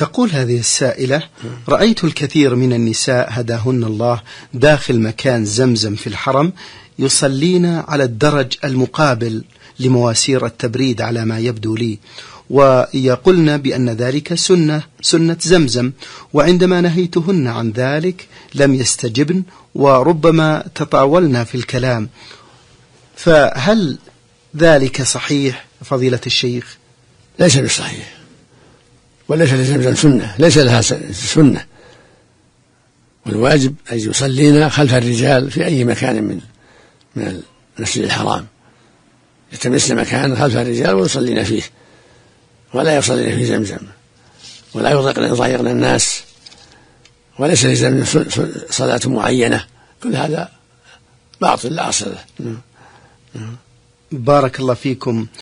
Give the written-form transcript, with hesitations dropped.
تقول هذه السائلة: رأيت الكثير من النساء هداهن الله داخل مكان زمزم في الحرم يصلين على الدرج المقابل لمواسير التبريد على ما يبدو لي، ويقولن بأن ذلك سنة زمزم، وعندما نهيتهن عن ذلك لم يستجبن وربما تطاولن في الكلام، فهل ذلك صحيح فضيلة الشيخ؟ ليس بالصحيح، وليس لزمزم سنة، ليس لها سنة، والواجب أن يصلين خلف الرجال في أي مكان من المسجد الحرام، يتمسن مكان خلف الرجال ويصلين فيه، ولا يصلين في زمزم، ولا يضايقن الناس، وليس لزمزم صلاة معينة. كل هذا باطل لا أصل له. بارك الله فيكم.